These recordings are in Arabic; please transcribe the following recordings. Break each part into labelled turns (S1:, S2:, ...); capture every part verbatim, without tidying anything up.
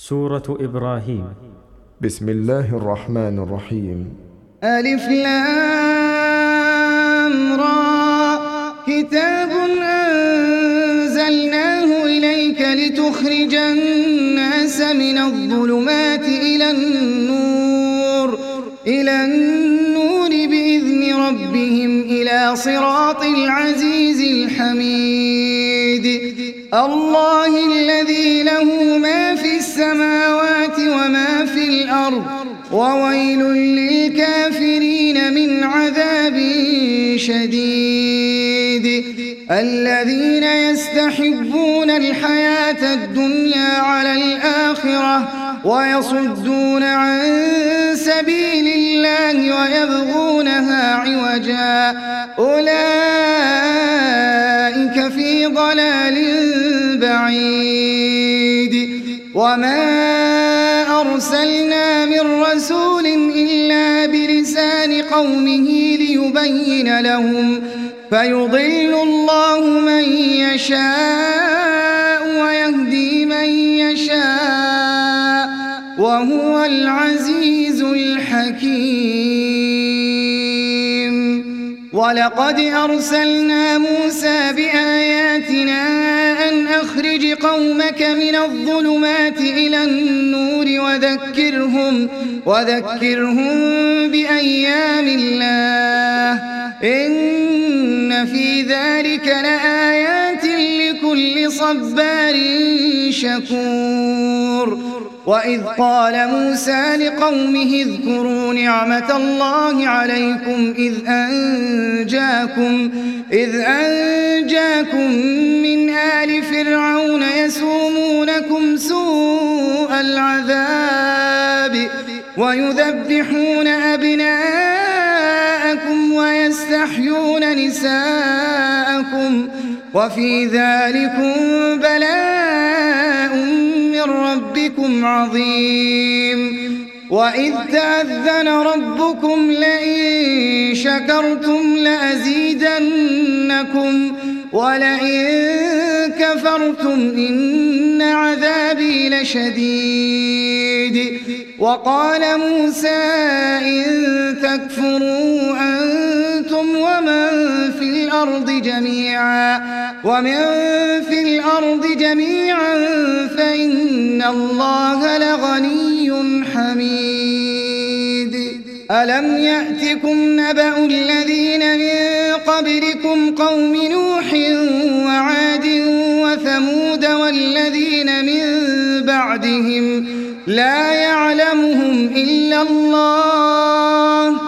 S1: سورة إبراهيم.
S2: بسم الله الرحمن الرحيم.
S3: ألف لام را كتاب أنزلناه إليك لتخرج الناس من الظلمات إلى النور إلى النور بإذن ربهم إلى صراط العزيز الحميد. الله الذي له ما في السماوات وما في الأرض وويل للكافرين من عذاب شديد. الذين يستحبون الحياة الدنيا على الآخرة ويصدون عن سبيل الله ويبغونها عوجا أولئك في ضلال بعيد. وما أرسلنا من رسول إلا بلسان قومه ليبين لهم فيضل الله من يشاء ويهدي من يشاء وهو العزيز الحكيم. ولقد أرسلنا موسى بآياتنا أن أخرج قومك من الظلمات إلى النور وذكرهم, وذكرهم بأيام الله إن في ذلك لآيات لكل صبار شكور. وإذ قال موسى لقومه اذكروا نعمة الله عليكم إذ أنجاكم, إذ أنجاكم من آل فرعون يسومونكم سوء العذاب ويذبحون أبناءكم ويستحيون نساءكم وفي ذلكم بلاء من ربكم عظيم. وإذ تأذن ربكم لئن شكرتم لأزيدنكم ولئن كفرتم إن عذابي لشديد. وقال موسى إن تكفروا أنتم ومن في الأرض جميعا ومن في الأرض جميعا فإن الله لغني حميد. ألم يأتكم نبأ الذين من قبلكم قوم نوح وعاد وثمود والذين من بعدهم لا يعلمهم إلا الله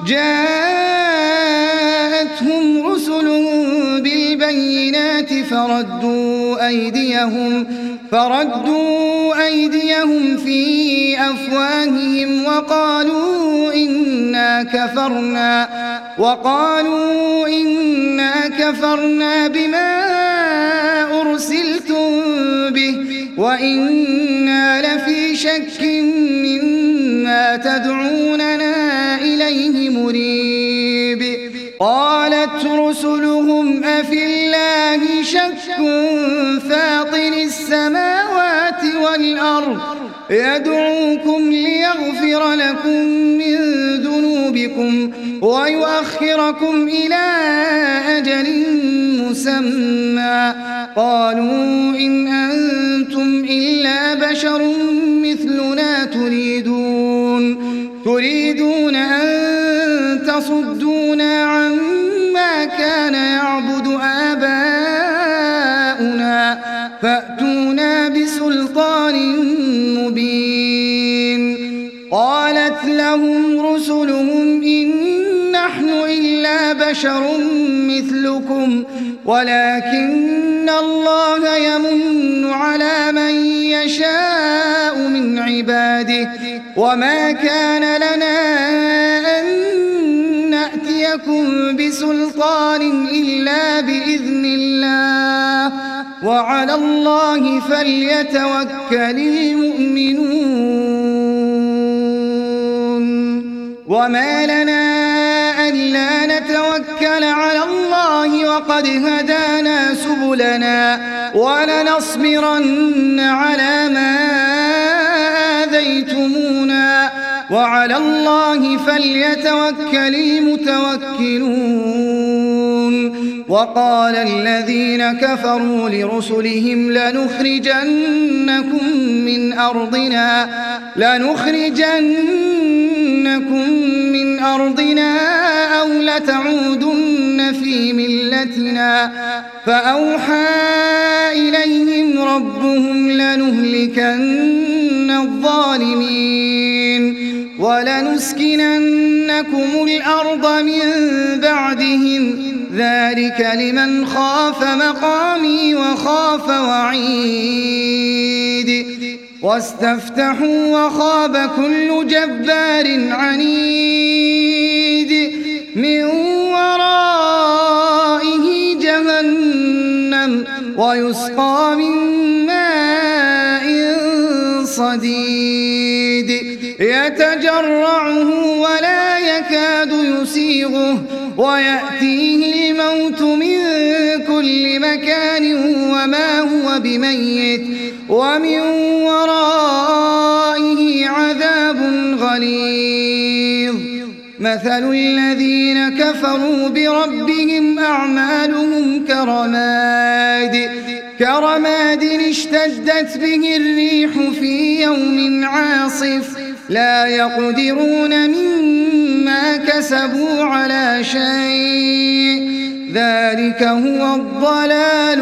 S3: جاءتهم رسلهم بالبينات فردوا أيديهم فردوا أيديهم في أفواههم وقالوا إنا كفرنا وقالوا إنا كفرنا بما أرسلتم به وإنا لفي شك مما تدعوننا إليه مريب. قالت رسلهم أفي الله شك فاطر السماوات والأرض يدعوكم ليغفر لكم من ذنوبكم ويؤخركم إلى أجل مسمى قالوا إن أنتم إلا بشر مثلنا تريدون تريدون أن تصدونا عما كان يعبد آباؤنا فأتونا بسلطان مبين. قالت لهم رسلهم إن نحن إلا بشر مثلكم ولكن الله يمن على من يشاء من عباده وما كان لنا أن نأتيكم بسلطان إلا بإذن الله وعلى الله فليتوكل المؤمنون. وما لنا ألا نتوكل على الله وقد هدانا سبلنا ولنصبرن على ما هديتمونا وعلى الله فليتوكل المتوكلون. وقال الذين كفروا لرسلهم لنخرجنكم من أرضنا لنخرجنكم من أرضنا أو لتعودن في ملتنا فأوحى إليهم ربهم لنهلكن الظالمين ولنسكننكم الأرض من بعدهم ذلك لمن خاف مقامي وخاف وعيد. واستفتحوا وخاب كل جبار عنيد من ورائه جهنم ويسقى من ماء صديد يتجرعه ولا يكاد يسيغه ويأتيه الموت من كل مكان وما هو بميت ومن ورائه عذاب غليظ. مثل الذين كفروا بربهم أعمالهم كرماد كرماد اشتدت به الريح في يوم عاصف لا يقدرون مما كسبوا على شيء ذلك هو الضلال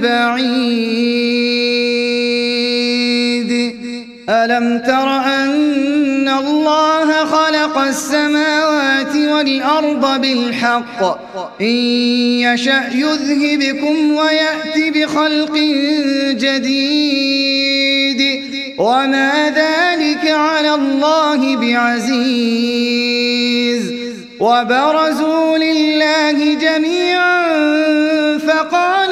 S3: البعيد. ألم تر أن الله خلق السماوات والأرض بالحق إن يشأ يذهبكم ويأتي بخلق جديد وما ذلك على الله بعزيز. وبرزوا لله جميعا فقال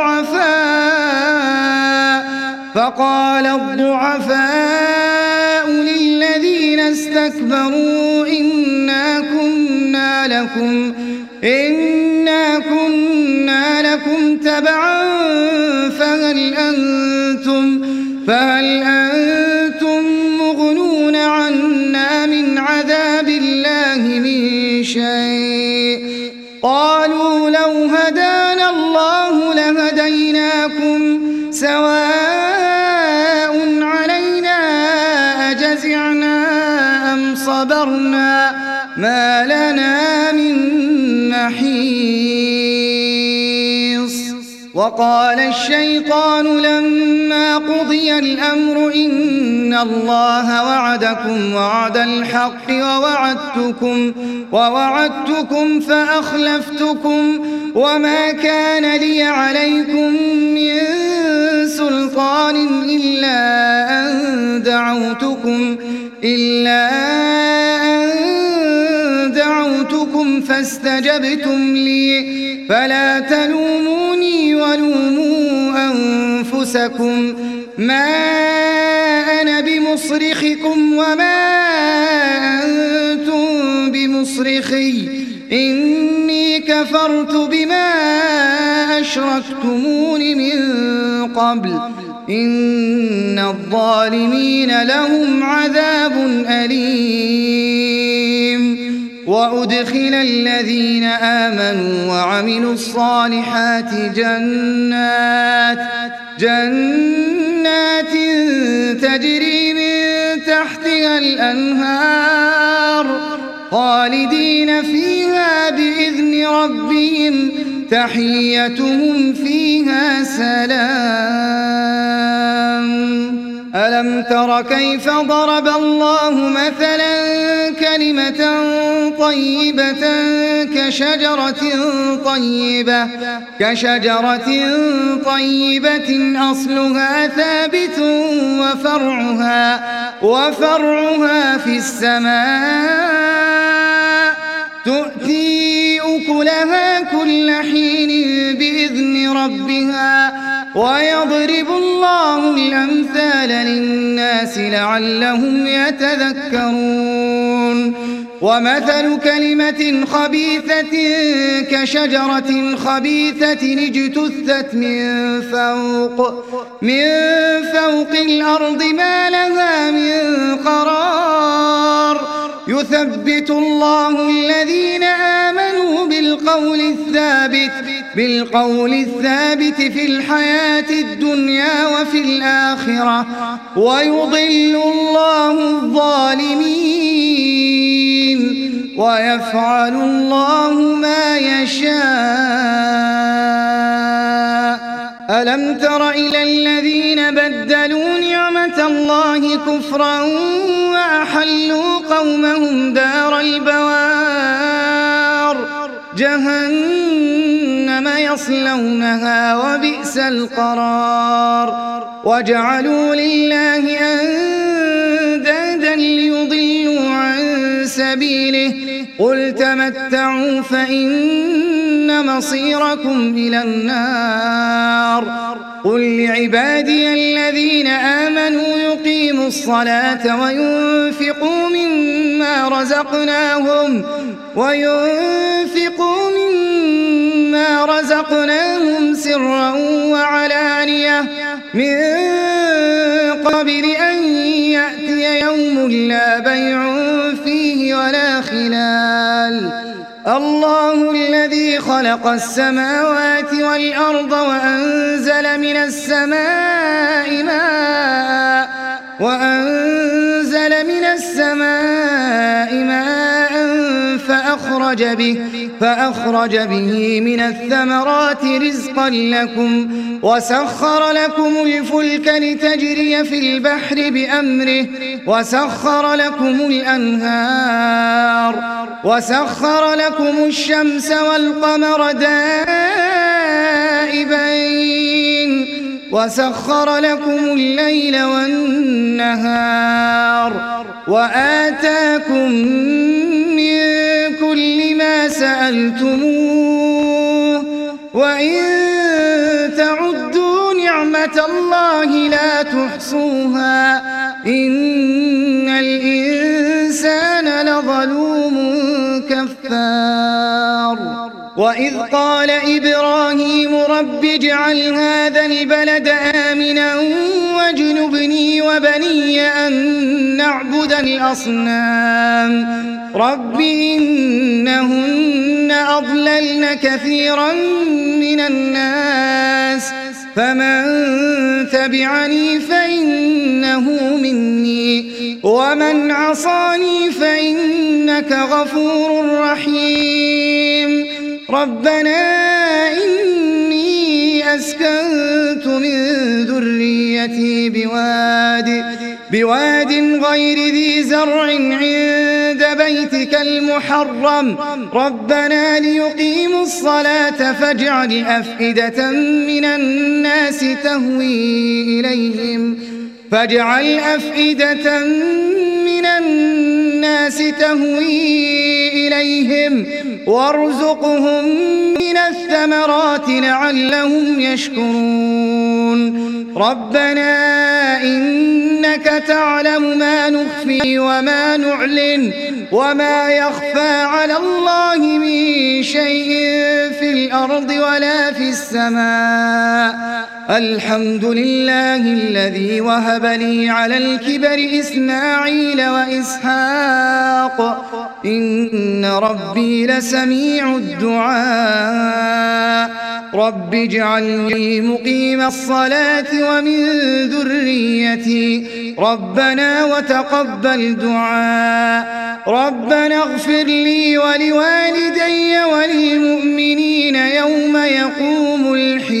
S3: الضعفاء فقال الضعفاء للذين استكبروا إنا كنا لكم إنا كنا لكم تبعا فهل أنتم فهل أنتم مغنون عنا من عذاب الله من شيء قالوا لو هدانا الله لهديناكم سواء علينا أجزعنا أم صبرنا ما لنا من محيص. وقال الشيطان لما قضي الأمر إن الله وعدكم وعد الحق ووعدتكم ووعدتكم فأخلفتكم وما كان لي عليكم من سلطان إلا أن دعوتكم إلا أن دعوتكم فاستجبتم لي فلا تلوموني ولوموا أنفسكم ما أنا بمصرخكم وما أنتم بمصرخي إني كفرت بما أشركتمون من قبل إن الظالمين لهم عذاب أليم. وأدخل الذين آمنوا وعملوا الصالحات جنات جنات تجري من تحتها الأنهار خالدين فيها بإذن ربهم تحيتهم فيها سلام. ألم تر كيف ضرب الله مثلا كلمة طيبة كشجرة طيبة كشجرة طيبة أصلها ثابت وفرعها وفرعها في السماء تؤتي أكلها كل حين بإذن ربها ويضرب الله الأمثال للناس لعلهم يتذكرون. ومثل كلمة خبيثة كشجرة خبيثة اجتثت من فوق من فوق الأرض ما لها من قرار يثبت الله الذين آمنوا بالقول الثابت بالقول الثابت في الحياة الدنيا وفي الآخرة ويضل الله الظالمين ويفعل الله ما يشاء. ألم تر إلى الذين بدلوا نعمة الله كفرا وأحلوا قومهم دار البوار جهنم يصلونها وبئس القرار وجعلوا لله أندادا ليضلوا عن سبيله قل تمتعوا فإن مصيركم إلى النار قل لعبادي الذين آمنوا يقيموا الصلاة وينفقوا مما رزقناهم وينفقوا مما رزقناهم سرا وعلانية من قبل أن يأتي يوم لا بيع فيه ولا خلال الله الذي خلق السماوات والأرض وأنزل من السماء ماء وأنزل من السماء ماء فأخرج به فأخرج به من الثمرات رزقا لكم وسخر لكم الفلك لتجري في البحر بأمره وسخر لكم الأنهار وسخر لكم الشمس والقمر دائبين وسخر لكم الليل والنهار وآتاكم من كل ما سألتموه وإن تعدوا نعمة الله لا تحصوها إن الإنسان لظلوم كفار وإذ قال إبراهيم رب اجعل هذا البلد آمنا واجنبني وبني أن نعبد الأصنام رب إنهن أضللن كثيرا من الناس فمن تبعني فإنه مني ومن عصاني فإنك غفور رحيم ربنا إني أسكنت من ذريتي بواد بواد غير ذي زرع عند بيتك المحرم ربنا ليقيموا الصلاة فاجعل أفئدة من الناس تهوي إليهم فاجعل أفئدة من الناس تهوي إليهم وارزقهم من الثمرات لعلهم يشكرون ربنا إنك تعلم ما نخفي وما نعلن وما يخفى على الله من شيء في الأرض ولا في السماء الحمد لله الذي وهب لي على الكبر إسماعيل وإسحاق إن ربي لسميع الدعاء رب اجعلني مقيم الصلاة ومن ذريتي ربنا وتقبل دعاء ربنا اغفر لي ولوالدي وللمؤمنين يوم يقوم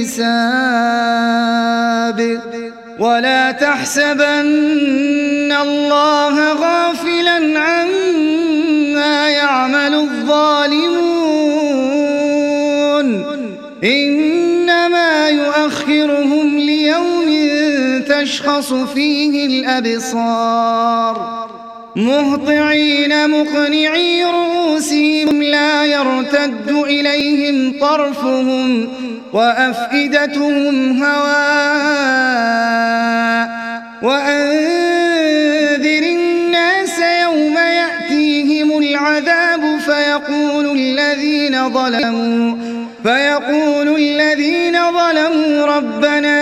S3: الحساب ولا تحسبن الله غافلا عما يعمل الظالمون إنما يؤخرهم ليوم تشخص فيه الأبصار مهطعين مقنعي رؤوسهم لا يرتد إليهم طرفهم وأفئدتهم هواء وأنذر الناس يوم يأتيهم العذاب فيقول الذين ظلموا فيقول الذين ظلموا ربنا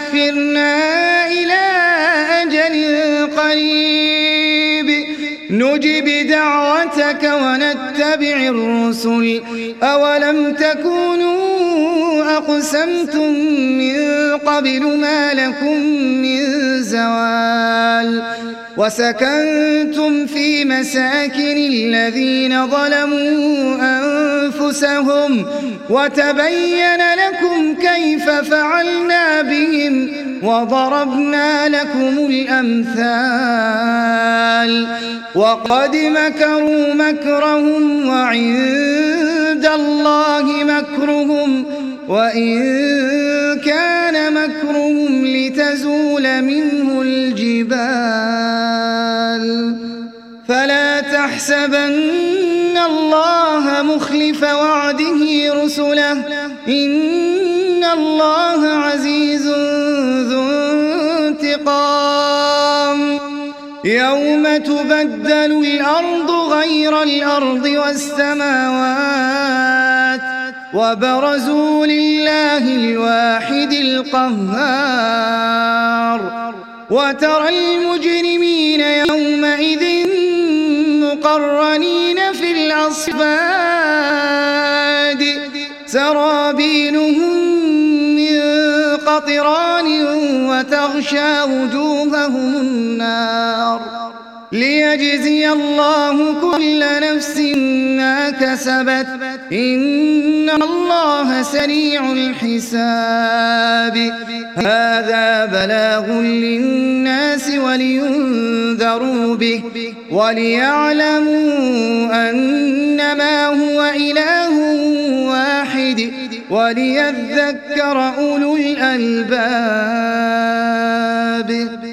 S3: أخرنا إلى أجل قريب نجب دعوتك ونتبع الرسل أولم تكونوا أقسمتم من قبل ما لكم من زوال وسكنتم في مساكن الذين ظلموا أنفسهم وتبين لكم كيف فعلنا بهم وضربنا لكم الأمثال وقد مكروا مكرهم وعند الله مكرهم وإن كان مكرهم لتزول منه الجبال فلا تحسبن الله مخلف وعده رسله إن الله عزيز ذو انتقام يوم تبدل الأرض غير الأرض والسماوات وبرزوا لله الواحد القهار وترى المجرمين يومئذ مقرنين في الأصفاد سرابيلهم من قطران وتغشى وجوههم النار ليجزي الله كل نفس ما كسبت إن الله سريع الحساب هذا بلاغ للناس ولينذروا به وليعلموا أنما هو إله واحد وليذكر أولو الألباب.